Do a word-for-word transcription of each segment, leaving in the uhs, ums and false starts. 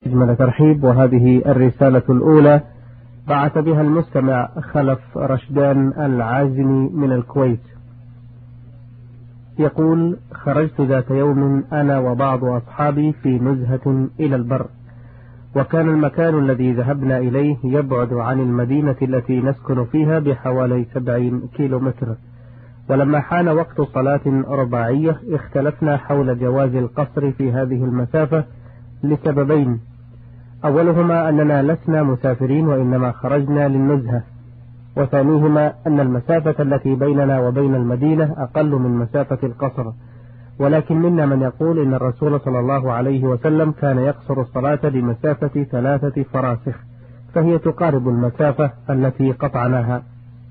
أجمل ترحيب. وهذه الرسالة الأولى بعث بها المستمع خلف رشدان العازمي من الكويت. يقول: خرجت ذات يوم أنا وبعض أصحابي في نزهة إلى البر، وكان المكان الذي ذهبنا إليه يبعد عن المدينة التي نسكن فيها بحوالي سبعين كيلو متر. ولما حان وقت صلاة رباعية اختلفنا حول جواز القصر في هذه المسافة لسببين: أولهما أننا لسنا مسافرين وإنما خرجنا للنزهة، وثانيهما أن المسافة التي بيننا وبين المدينة أقل من مسافة القصر، ولكن منا من يقول إن الرسول صلى الله عليه وسلم كان يقصر الصلاة بمسافة ثلاثة فراسخ، فهي تقارب المسافة التي قطعناها،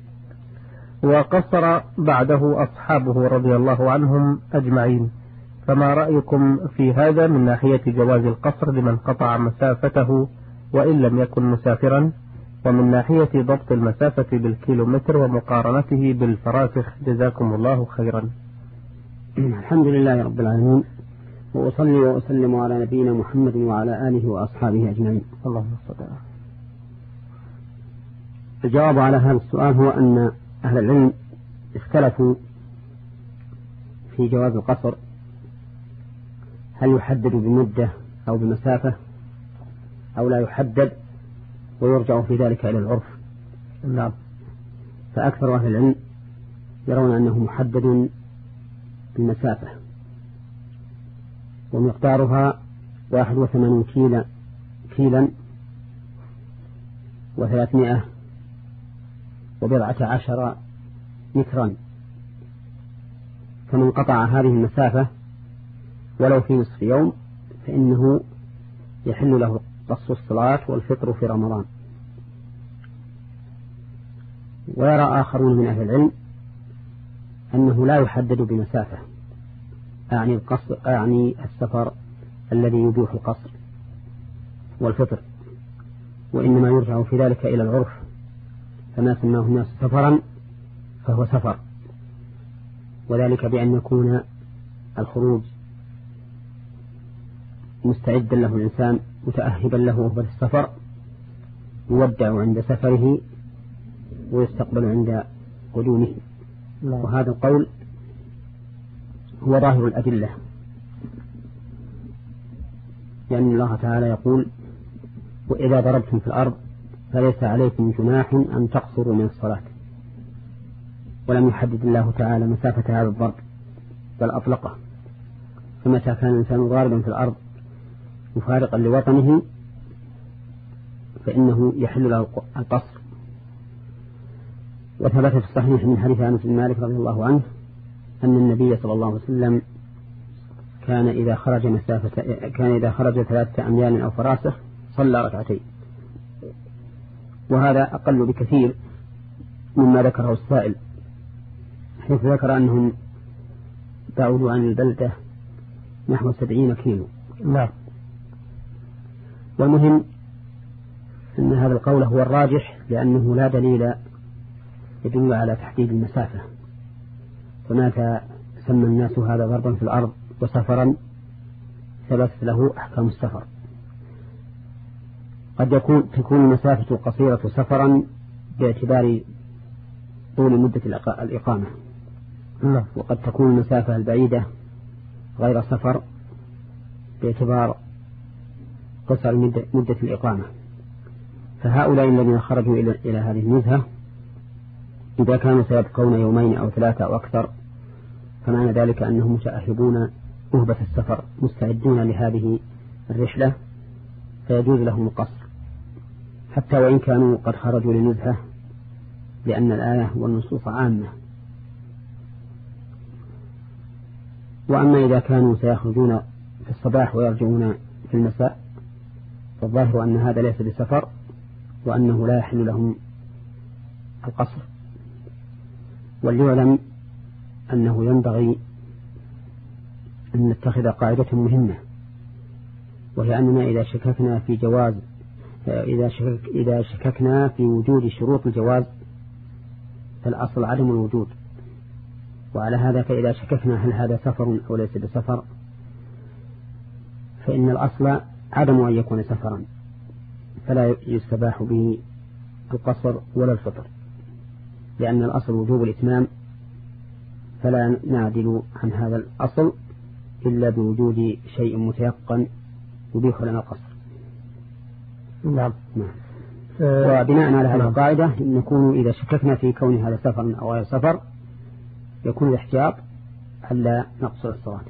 وقصر بعده أصحابه رضي الله عنهم أجمعين. فما رأيكم في هذا من ناحية جواز القصر لمن قطع مسافته وإن لم يكن مسافرا، ومن ناحية ضبط المسافة بالكيلومتر ومقارنته بالفراسخ؟ جزاكم الله خيرا. الحمد لله رب العالمين، وأصلي وأسلم على نبينا محمد وعلى آله وأصحابه أجمعين. اللهم صل على. الجواب على هذا السؤال هو أن أهل العلم اختلفوا في جواز القصر، هل يحدد بمدة أو بمسافة أو لا يحدد، ويرجع في ذلك إلى العرف. نعم. فأكثر أهل العلم يرون أنه محدد بالمسافة، ومقدارها واحد وثمانون كيلا كيلا وثلاثمائة وبضعة عشر مترا. فمن قطع هذه المسافة ولو في نصف يوم فإنه يحل له قصر الصلاة والفطر في رمضان. ويرى آخرون من أهل العلم أنه لا يحدد بمسافة، أعني القصر أعني السفر الذي يبيح القصر والفطر، وإنما يرجع في ذلك إلى العرف، فما سماه الناس سفرا فهو سفر، وذلك بأن يكون الخروج مستعدا له الإنسان متأهبا له وهو في السفر، يودع عند سفره ويستقبل عند قدومه. وهذا القول هو ظاهر الأدلة، لأن الله تعالى يقول: وإذا ضربتم في الأرض فليس عليكم جناح أن تقصروا من الصلاة. ولم يحدد الله تعالى مسافة هذا الضرب بل أطلقه، فمتى كان الإنسان ضاربا في الأرض مفارقا لوطنه فإنه يحل له القصر. وثبت في الصحيح من حديث أنس بن مالك رضي الله عنه أن النبي صلى الله عليه وسلم كان إذا خرج مسافة كان إذا خرج ثلاثة أميال أو فراسخ صلى ركعتين، وهذا أقل بكثير مما ذكره السائل، حيث ذكر أنهم بعدوا عن البلدة نحو سبعين كيلو. لا. والمهم أن هذا القول هو الراجح، لأنه لا دليل يدل على تحديد المسافة، فمتى سمى الناس هذا ضربا في الأرض وسفرا ثبت له أحكام السفر. قد يكون تكون المسافة القصيرة سفرا باعتبار طول مدة الإقامة، وقد تكون المسافة البعيدة غير سفر باعتبار قصر مدة الإقامة. فهؤلاء الذين خرجوا إلى هذه النزهة إذا كانوا سيبقون يومين أو ثلاثة أو أكثر فمعنى ذلك أنهم متأهبون أهبة السفر مستعدون لهذه الرحلة، فيجوز لهم القصر حتى وإن كانوا قد خرجوا لنزهة، لأن الآية والنصوص عامة. وأما إذا كانوا سيخرجون في الصباح ويرجعون في المساء فالظاهر أن هذا ليس بسفر، وأنه لا يحل لهم القصر. وليعلم أنه ينبغي أن نتخذ قاعدة مهمة، وهي أننا إذا شككنا في جواز إذا شكك إذا شككنا في وجود شروط الجواز فالأصل عدم الوجود. وعلى هذا فإذا شككنا هل هذا سفر أو ليس بسفر فإن الأصل عدم أن يكون سفرا فلا يستباح به القصر ولا الفطر، لأن الأصل وجوب الإتمام، فلا نعدل عن هذا الأصل إلا بوجود شيء متيقن يبيح لنا القصر. نعم. نعم. وبناء على هذه القاعدة نكون إذا شككنا في كون هذا سفر أو غير سفر يكون الاحتياط ألا نقصر الصلاة.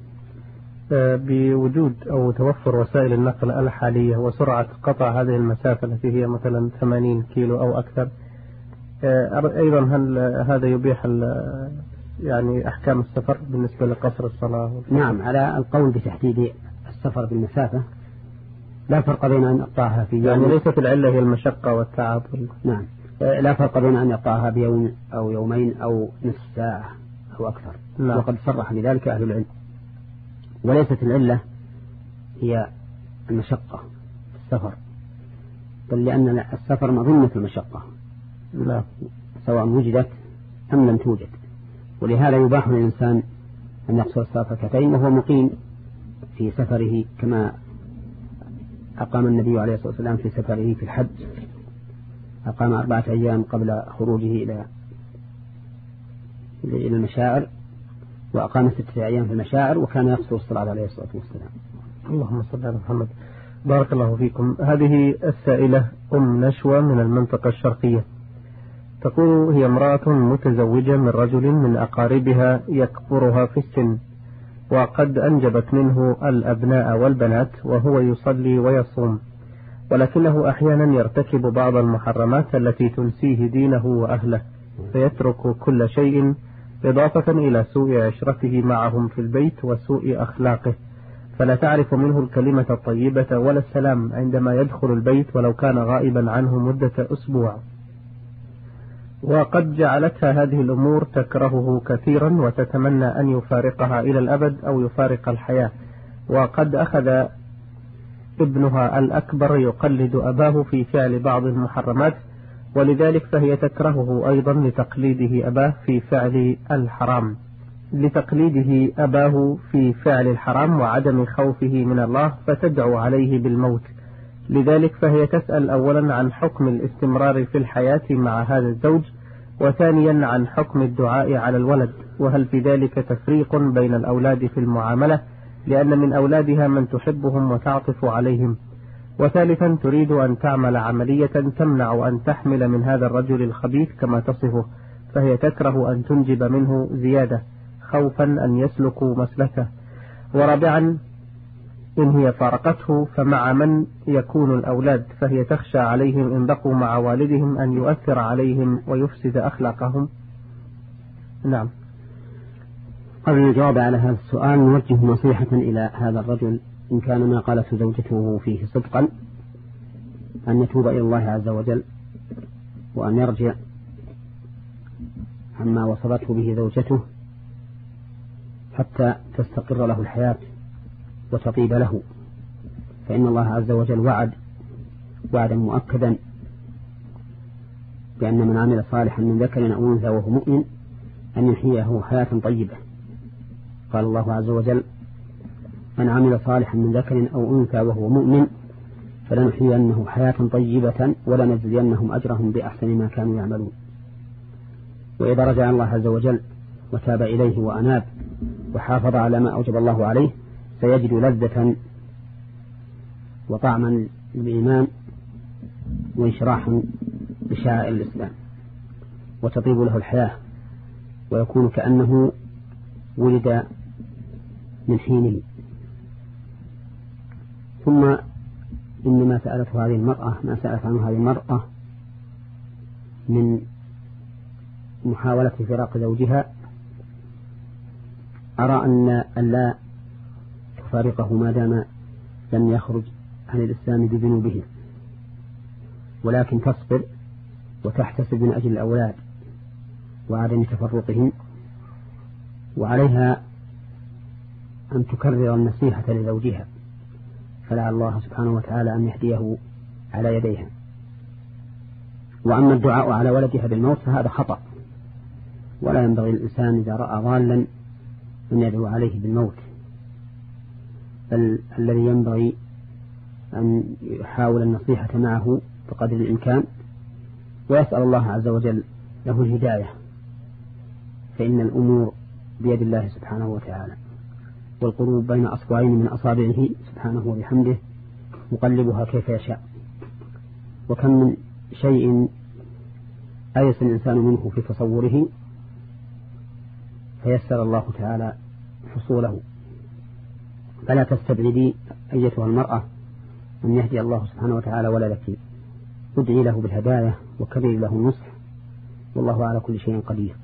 بوجود أو توفر وسائل النقل الحالية وسرعة قطع هذه المسافة التي هي مثلا ثمانين كيلو أو أكثر، أيضا هل هذا يبيح يعني أحكام السفر بالنسبة لقصر الصلاة؟ نعم، على القول بتحديد السفر بالمسافة لا فرق بين أن يقطعها في يوم، يعني ليست العلة هي المشقة والتعب. نعم، لا فرق بين أن يقطعها بيوم أو يومين أو نصف ساعة أو أكثر. نعم. وقد صرح بذلك أهل العلم. وليست العلة هي المشقة في السفر، بل لأن السفر مظنة المشقة. لا. سواء وجدت أم لم توجد، ولهذا يباح للإنسان أن يقصر الصلاة ركعتين وهو مقيم في سفره، كما أقام النبي عليه الصلاة والسلام في سفره في الحج، أقام أربعة أيام قبل خروجه إلى إلى المشاعر، وأقام ستة أيام في المشاعر، وكان يقصر الصلاة عليه الصلاة والسلام. اللهم صل على محمد. بارك الله فيكم. هذه السائلة أم نشوى من المنطقة الشرقية، تقول هي امرأة متزوجة من رجل من أقاربها يكبرها في السن، وقد أنجبت منه الأبناء والبنات، وهو يصلي ويصوم، ولكنه أحيانا يرتكب بعض المحرمات التي تنسيه دينه وأهله، فيترك كل شيء، إضافة إلى سوء عشرته معهم في البيت وسوء أخلاقه، فلا تعرف منه الكلمة الطيبة ولا السلام عندما يدخل البيت ولو كان غائبا عنه مدة أسبوع. وقد جعلتها هذه الأمور تكرهه كثيرا وتتمنى أن يفارقها إلى الأبد أو يفارق الحياة. وقد أخذ ابنها الأكبر يقلد أباه في فعل بعض المحرمات، ولذلك فهي تكرهه أيضا لتقليده أباه في فعل الحرام لتقليده أباه في فعل الحرام وعدم خوفه من الله، فتدعو عليه بالموت. لذلك فهي تسأل أولا عن حكم الاستمرار في الحياة مع هذا الزوج، وثانيا عن حكم الدعاء على الولد، وهل في ذلك تفريق بين الأولاد في المعاملة، لأن من أولادها من تحبهم وتعطف عليهم، وثالثا تريد أن تعمل عملية تمنع أن تحمل من هذا الرجل الخبيث كما تصفه، فهي تكره أن تنجب منه زيادة خوفا أن يسلكوا مسلكه، ورابعا إن هي فارقته فمع من يكون الأولاد، فهي تخشى عليهم إن بقوا مع والدهم أن يؤثر عليهم ويفسد أخلاقهم. نعم. قبل الجواب على هذا السؤال نوجه نصيحة إلى هذا الرجل، إن كان ما قالت زوجته فيه صدقا، أن يتوب إلى الله عز وجل وأن يرجع عما وصلته به زوجته حتى تستقر له الحياة وتطيب له، فإن الله عز وجل وعد وعدا مؤكدا بأن من عمل صالحا من ذكر أو أنثى وهو مؤمن أن يحييه حياة طيبة. قال الله عز وجل: من عمل صالحا من ذكر أو أنثى وهو مؤمن فلنحيينه حياة طيبة ولنجزينهم أجرهم بأحسن ما كانوا يعملون. وإذا رجع الله عز وجل وتاب إليه وأناب وحافظ على ما أوجب الله عليه سيجد لذة وطعما للإيمان وإشراحا بشعائر الإسلام، وتطيب له الحياة ويكون كأنه ولد من حينه. ثم إنما سألته هذه المرأة ما سألت عنه هذه المرأة من محاولة فراق زوجها، أرى أن لا تفارقه ما دام لم يخرج عن الإسلام بذنوبه، ولكن تصبر وتحتسب من أجل الأولاد وعدم تفرقهم، وعليها أن تكرر النصيحة لزوجها، فلعل الله سبحانه وتعالى أن يهديه على يديها. وأما الدعاء على ولدها بالموت فهذا خطأ، ولا ينبغي الإنسان إذا رأى ضالا أن يدعو عليه بالموت، بل الذي ينبغي أن يحاول النصيحة معه بقدر الإمكان، ويسأل الله عز وجل له الهداية، فإن الأمور بيد الله سبحانه وتعالى، والقلوب بين أصبعين من أصابعه سبحانه وبحمده مقلبها كيف يشاء. وكم من شيء أيس الإنسان منه في تصوره فيسر الله تعالى حصوله. فلا تستبعدي أيتها المرأة أن يهدي الله سبحانه وتعالى ولدك، ادعي له بالهداية وكرر له النصح، والله على كل شيء قدير.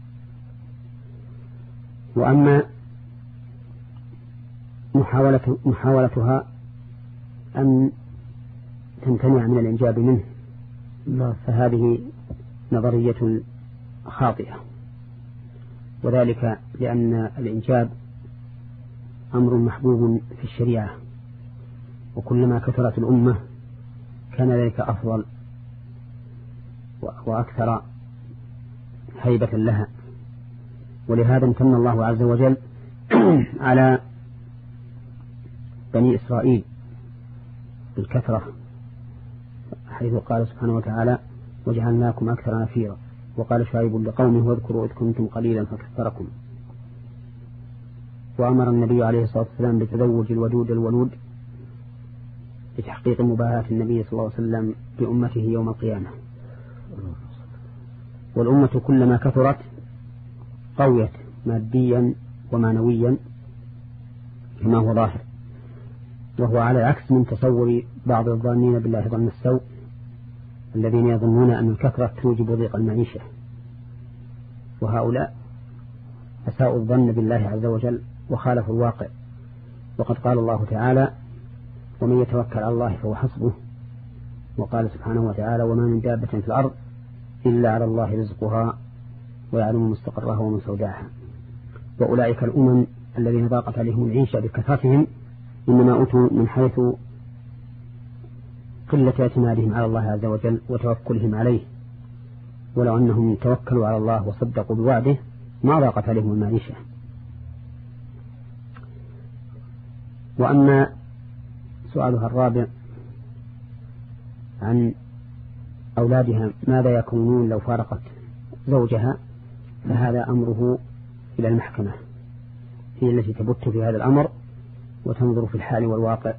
وأما محاولة محاولتها أن تمتنع من الإنجاب منه فهذه نظرية خاطئة، وذلك لأن الإنجاب أمر محبوب في الشريعة، وكلما كثرت الأمة كان ذلك أفضل وأكثر هيبة لها. ولهذا امتن الله عز وجل على بني إسرائيل بالكثرة، حيث قال سبحانه وتعالى وجعلناكم أكثر نفيرا. وقال شعيب لقومه واذكروا إذ كنتم قليلا فكثركم. وأمر النبي عليه الصلاة والسلام بتزوج الودود الولود لتحقيق مباهاة النبي صلى الله عليه وسلم بأمته يوم القيامة. والأمة كلما كثرت قويت ماديا ومعنويا كما هو ظاهر، وهو على العكس من تصور بعض الظانين بالله ظن السوء الذين يظنون أن الكثرة توجب ضيق المعيشة، وهؤلاء أساءوا الظن بالله عز وجل وخالفوا الواقع. وقد قال الله تعالى ومن يتوكل على الله فهو حسبه، وقال سبحانه وتعالى وما من دابة في الأرض إلا على الله رزقها ويعلم مستقرها ومستودعها. وأولئك الأمم الذين ضاقت عليهم العيشة بكثرتهم إنما أتوا من حيث قلة اعتمادهم على الله عز وجل وتوكلهم عليه، ولو أنهم توكلوا على الله وصدقوا بوعده ما ضاقت عليهم المعيشة. وأما سؤالها الرابع عن أولادها ماذا يكونون لو فارقت زوجها، فهذا أمره إلى المحكمة، هي التي تبت في هذا الأمر وتنظر في الحال والواقع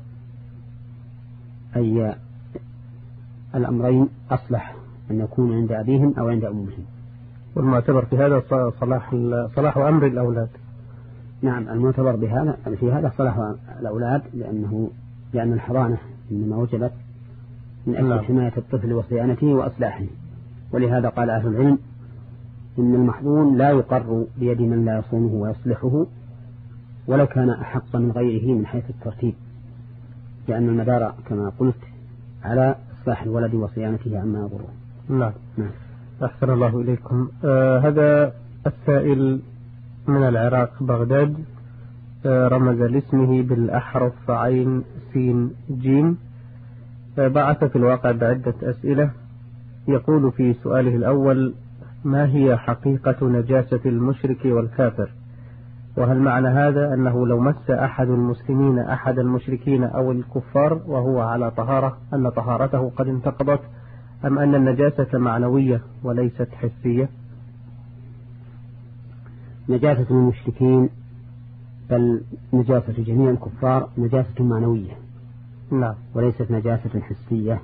أي الأمرين أصلح أن يكون عند أبيهم أو عند أمهم. والمعتبر في هذا صلاح صلاح أمر الأولاد. نعم، المعتبر بهذا في هذا صلاح الأولاد، لأنه لأن الحضانة إنما وجبت من أجل حماية الطفل وصيانته وأصلاحه. ولهذا قال أهل العلم إن المحظون لا يقر بيد من لا يصونه ويصلحه ولو كان أحق من غيره من حيث الترتيب، لأن المدار كما قلت على إصلاح الولد وصيانته عما يضره. نعم. نعم. أحسن الله إليكم. آه هذا السائل من العراق بغداد، آه رمز لاسمه بالأحرف عين سين جيم، آه بعث في الواقع بعدة أسئلة. يقول في سؤاله الأول ما هي حقيقة نجاسة المشرك والكافر؟ وهل معنى هذا أنه لو مس أحد المسلمين أحد المشركين أو الكفار وهو على طهارة أن طهارته قد انتقضت، أم أن النجاسة معنوية وليست حسية؟ نجاسة المشركين بل نجاسة جميع الكفار نجاسة معنوية، نعم، وليست نجاسة حسية،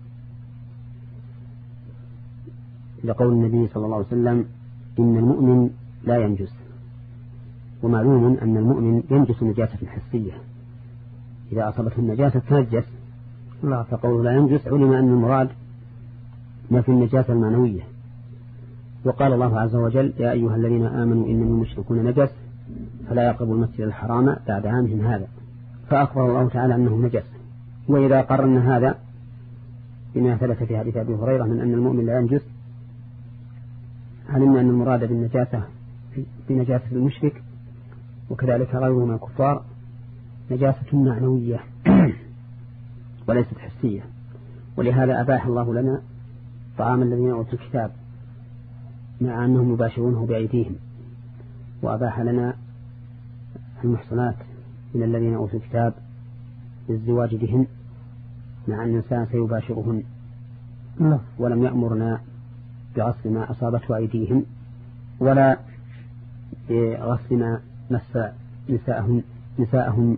لقول النبي صلى الله عليه وسلم إن المؤمن لا ينجس. ومعلوم أن المؤمن ينجس نجاسة حسية، إذا أصابته النجاسة تنجس. نعم. فقوله لا ينجس علم أن المراد ما في النجاسة المعنوية. وقال الله عز وجل يا أيها الذين آمنوا إنما المشركون نجس فلا يقربوا المسجد الحرام بعد عامهم هذا، فأخبر الله تعالى أنه نجس. وإذا قررنا هذا بما ثبت في حديث أبي هريرة من أن المؤمن لا ينجس، علمنا أن المراد بالنجاسة بنجاسة المشرك وكذلك غيره من الكفار نجاسة معنوية وليست حسية. ولهذا أباح الله لنا طعام الذين أوتوا الكتاب مع أنهم يباشرونه بأيديهم، وأباح لنا المحصنات من الذين أوتوا الكتاب للزواج بهن مع أن الإنسان سيباشرهن نعم. ولم يأمرنا بغسل ما أصابته أيديهم ولا بغسل ما مس نساءهم نساءهم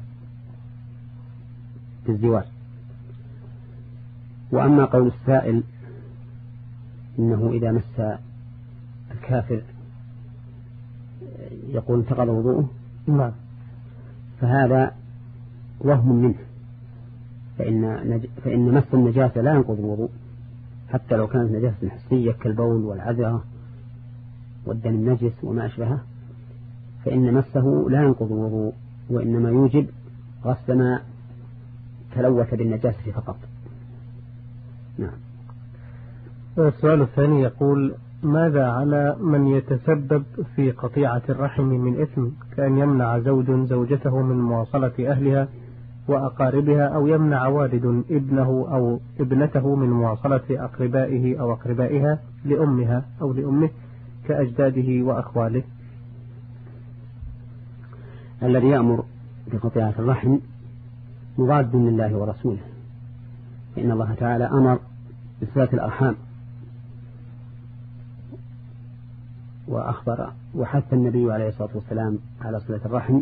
في الزواج. وأما قول السائل إنه إذا مس الكافر يقول انتقض وضوءه، نعم، فهذا وهم منه، فإن, نج... فإن مس النجاسة لا ينقض الوضوء حتى لو كانت نجاسة حسية كالبول والعذرة والدم النجس وما أشبهه، فإن مسه لا ينقض الوضوء، وإنما يوجب غسل ما تلوث بالنجاسة فقط. نعم. السؤال الثاني يقول: ماذا على من يتسبب في قطيعة الرحم من إثم، كأن يمنع زوج زوجته من مواصلة أهلها وأقاربها، أو يمنع والد ابنه أو ابنته من مواصلة أقربائه أو أقربائها لأمها أو لأمه كأجداده وأخواله؟ الذي يأمر بقطيعة الرحم مضاد لله ورسوله، فإن الله تعالى أمر بصلة الأرحام، وأخبر وحث النبي عليه الصلاة والسلام على صلة الرحم،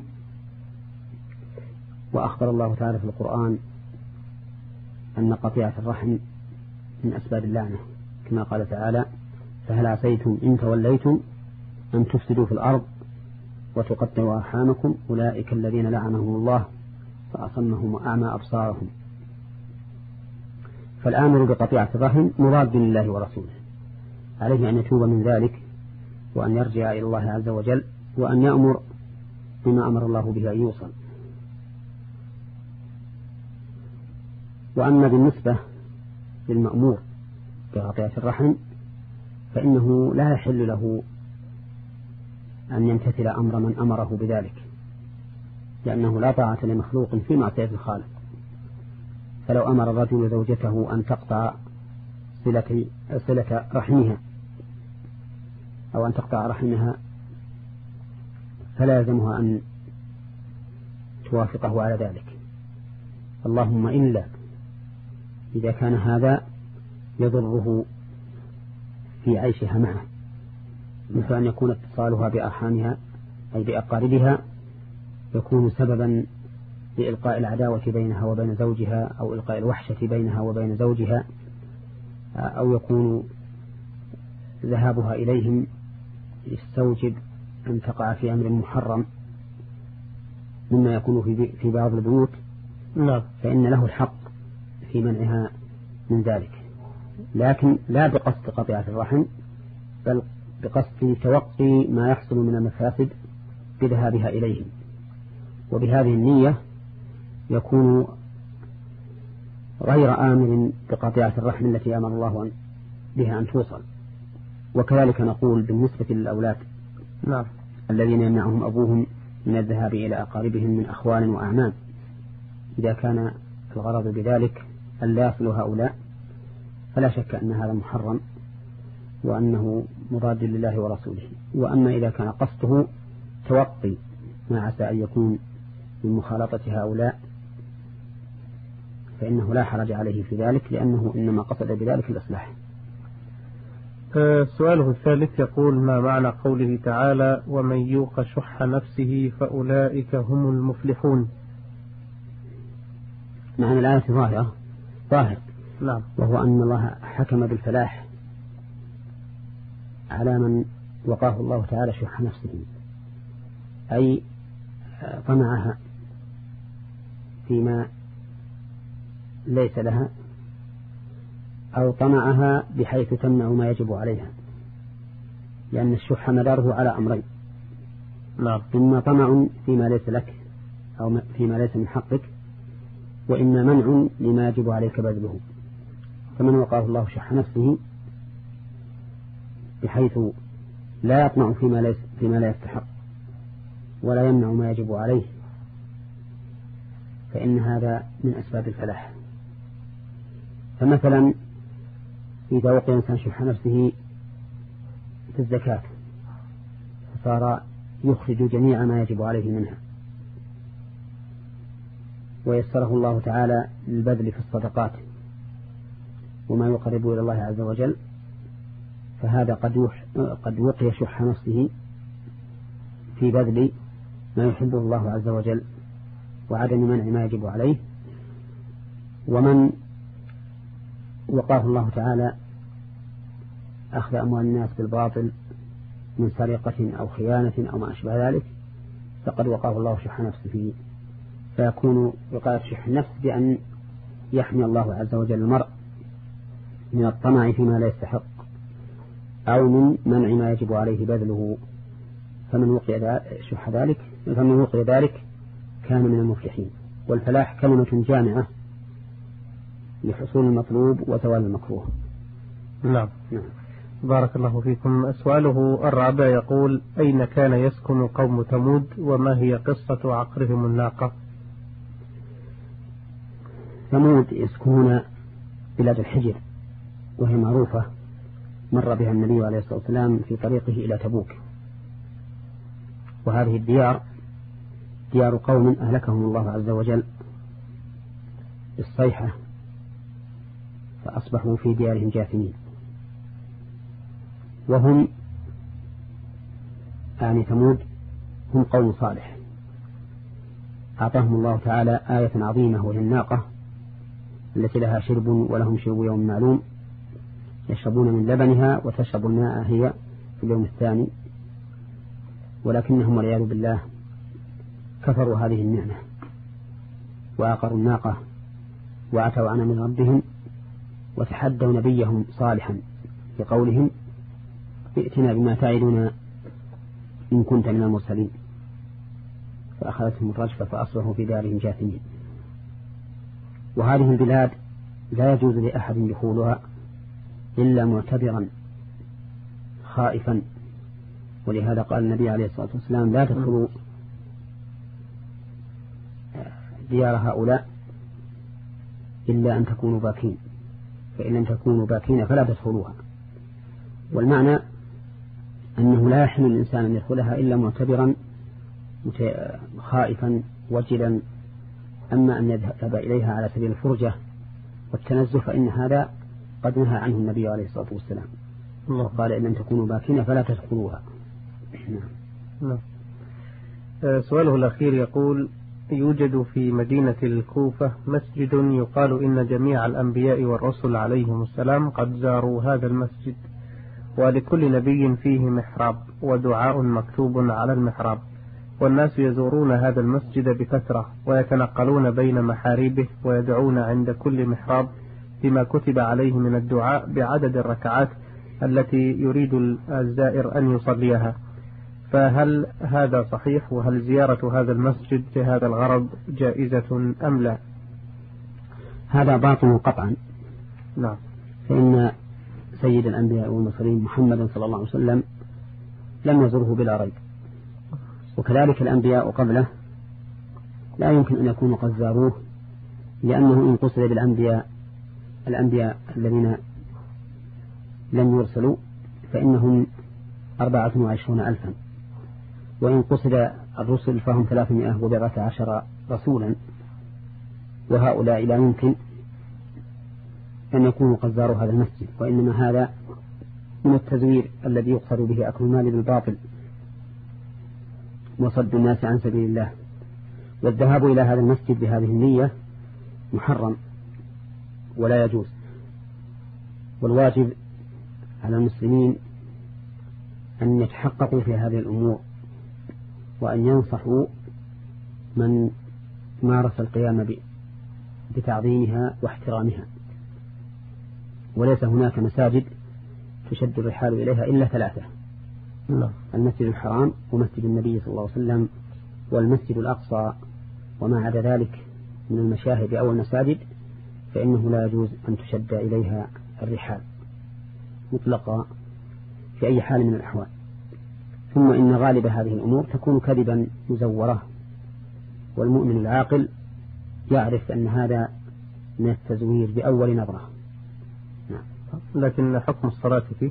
وأخبر الله تعالى في القرآن أن قطيعة الرحم من أسباب اللعنة، كما قال تعالى: فهل عسيتم إن توليتم أن تفسدوا في الأرض وتقطعوا أرحامكم أولئك الذين لعنهم الله فأصمهم وأعمى أبصارهم. فالآمر بقطيعة الرحم مضاد لله ورسوله، عليه أن يتوب من ذلك وأن يرجع إلى الله عز وجل وأن يأمر بما أمر الله به أن يوصل. وأما بالنسبة للمأمور بقطيعة الرحم فإنه لا يحل له أن يمتثل أمر من أمره بذلك، لأنه لا طاعة لمخلوق في معصية الخالق. فلو أمر الرجل زوجته أن تقطع صلة, صلة رحمها أو أن تقطع رحمها فلا يلزمها أن توافقه على ذلك، اللهم إلا إذا كان هذا يضره في عيشها معه، مثل أن يكون اتصالها بأرحامها أي بأقاربها يكون سببا لإلقاء العداوة بينها وبين زوجها، أو إلقاء الوحشة بينها وبين زوجها، أو يكون ذهابها إليهم يستوجب أن تقع في أمر محرم مما يكون في بعض البيوت، نعم، فإن له الحق في منعها من ذلك، لكن لا بقصد قطيعة الرحم، بل بقصد توقي ما يحصل من المفاسد بذهابها إليهم. وبهذه النية يكون غير آمر بقطيعة الرحم التي أمر الله بها أن توصل. وكذلك نقول بالنسبة للأولاد، نعم، الذين يمنعهم أبوهم من الذهاب إلى أقاربهم من أخوال وأعمام، إذا كان الغرض بذلك أن لا يصلوا هؤلاء فلا شك أن هذا محرم وأنه مضاد لله ورسوله. وأما إذا كان قصده توقي ما عسى أن يكون من مخالطة هؤلاء فإنه لا حرج عليه في ذلك، لأنه إنما قصد بذلك الإصلاح. سؤاله الثالث يقول: ما معنى قوله تعالى: ومن يوق شح نفسه فأولئك هم المفلحون؟ معنى الآية ظاهرة ظاهر، نعم، وهو أن الله حكم بالفلاح على من وقاه الله تعالى شح نفسه، أي طمعها فيما ليس لها، أو طمعها بحيث تمنع ما يجب عليها، لأن الشح مداره على أمرين: نعم، إما طمع فيما ليس لك أو فيما ليس من حقك، وإما منع لما يجب عليك بذله. فمن وقاه الله شح نفسه بحيث لا يطمع فيما, ليس فيما لا يستحق ولا يمنع ما يجب عليه، فإن هذا من أسباب الفلاح. فمثلا إذا وقع إنسان شح نفسه في الزكاة فصار يخرج جميع ما يجب عليه منها، ويسره الله تعالى للبذل في الصدقات وما يقرب إلى الله عز وجل، فهذا قد قد وقي شح نفسه في بذل ما يحبه الله عز وجل وعدم منع ما يجب عليه. ومن وقاه الله تعالى أخذ أموال الناس بالباطل من سرقة أو خيانة أو ما أشبه ذلك فقد وقاه الله شح نفسه، فيكون وقاية شح النفس بأن يحمي الله عز وجل المرء من الطمع فيما لا يستحق أو من منع ما يجب عليه بذله، فمن وقي شح ذلك فمن وقي ذلك كان من المفلحين. والفلاح كلمة جامعة لحصول المطلوب وزوال المكروه. نعم. نعم. بارك الله فيكم. سؤاله الرابع يقول: أين كان يسكن قوم ثمود وما هي قصة عقرهم الناقة؟ ثمود يسكنون بلاد الحجر وهي معروفة، مر بها النبي عليه الصلاة والسلام في طريقه إلى تبوك، وهذه الديار ديار قوم أهلكهم الله عز وجل بالصيحة فأصبحوا في ديارهم جاثمين، وهم يعني ثمود هم قوم صالح أعطاهم الله تعالى آية عظيمة وهي الناقة التي لها شرب ولهم شرب يوم معلوم يشربون من لبنها وتشرب الماء هي في اليوم الثاني، ولكنهم والعياذ بالله كفروا هذه النعمة وعقروا الناقة وعتوا عن من ربهم وتحدوا نبيهم صالحا بقولهم: ائتنا بما تعدنا إن كنت من المرسلين، فأخذتهم الرجفة فأصبحوا في دارهم جاثمين. وهذه البلاد لا يجوز لأحد دخولها إلا معتبرا خائفا، ولهذا قال النبي عليه الصلاة والسلام: لا تدخلوا ديار هؤلاء إلا أن تكونوا باكين، فإن لم تكونوا باكين فلا تدخلوها. والمعنى أنه لا يحل الإنسان أن يدخلها إلا معتبرا خائفا وجلا، أما أن يذهب إليها على سبيل الفرجة والتنزه فإن هذا قد نهى عنه النبي عليه الصلاة والسلام، وقال: إن لم تكونوا باكين فلا تدخلوها. نعم. سؤاله الأخير يقول: يوجد في مدينة الكوفة مسجد يقال إن جميع الأنبياء والرسل عليهم السلام قد زاروا هذا المسجد، ولكل نبي فيه محراب ودعاء مكتوب على المحراب، والناس يزورون هذا المسجد بكثرة ويتنقلون بين محاريبه ويدعون عند كل محراب بما كتب عليه من الدعاء بعدد الركعات التي يريد الزائر أن يصليها، فهل هذا صحيح؟ وهل زيارة هذا المسجد لهذا الغرض جائزة أم لا؟ هذا باطل قطعا. نعم. فإن سيد الأنبياء والمرسلين محمد صلى الله عليه وسلم لم يزره بلا ريب، وكذلك الأنبياء قبله لا يمكن أن يكونوا قد زاروه، لأنه إن قصد بالأنبياء الأنبياء الذين لم يرسلوا فإنهم أربعة وعشرون ألفا، وإن قصد الرسل فهم ثلاثمائة وبضعة عشر رسولا، وهؤلاء لا يمكن أن يكونوا قد زاروا هذا المسجد، وإنما هذا من التزوير الذي يقصد به أكل المال بالباطل وصد الناس عن سبيل الله. والذهاب إلى هذا المسجد بهذه النية محرم ولا يجوز، والواجب على المسلمين أن يتحققوا في هذه الأمور وأن ينصحوا من مارس القيام بتعظيمها واحترامها. وليس هناك مساجد تشد الرحال إليها إلا ثلاثة: المسجد الحرام ومسجد النبي صلى الله عليه وسلم والمسجد الأقصى، وما عدا ذلك من المشاهد أو المساجد فإنه لا يجوز أن تشد إليها الرحال مطلقا في أي حال من الأحوال. ثم إن غالب هذه الأمور تكون كذبا مزورة، والمؤمن العاقل يعرف أن هذا من التزوير بأول نظرة. نعم. لكن حكم الصلاة فيه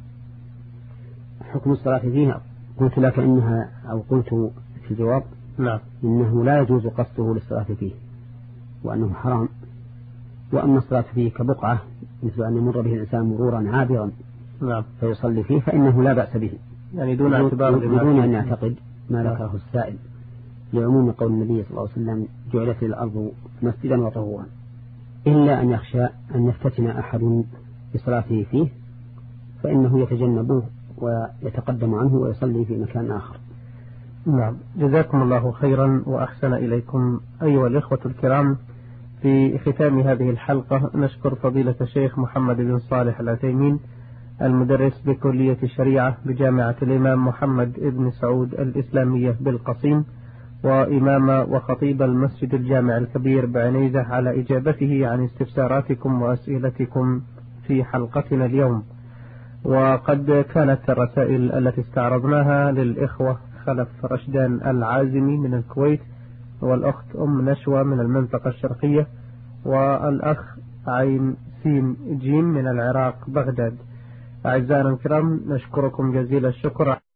حكم الصلاة فيها قلت لك إنها أو قلت في الجواب نعم إنه لا يجوز قصده للصلاة فيه وأنه حرام، وأما الصلاة فيه كبقعة مثل أن يمر به الإنسان مرورا عابرا نعم فيصلي فيه فإنه لا بأس به، يعني دون اعتبار بدون أن يعتقد ما ذكره السائل، لعموم قول النبي صلى الله عليه وسلم جعلت الأرض مسجدا وطهورا، إلا أن يخشى أن يفتتن أحد بصلاته فيه فإنه يتجنبه ويتقدم عنه ويصلي في مكان آخر. نعم، جزاكم الله خيرا وأحسن إليكم. أيها الإخوة الكرام، في ختام هذه الحلقة نشكر فضيلة الشيخ محمد بن صالح العثيمين المدرس بكلية الشريعة بجامعة الإمام محمد بن سعود الإسلامية بالقصيم، وإمام وخطيب المسجد الجامع الكبير بعنيزة، على إجابته عن استفساراتكم وأسئلتكم في حلقتنا اليوم. وقد كانت الرسائل التي استعرضناها للإخوة خلف رشدان العازمي من الكويت، والأخت أم نشوى من المنطقة الشرقية، والأخ عين سين جيم من العراق بغداد. أعزائنا الكرام، نشكركم جزيل الشكر.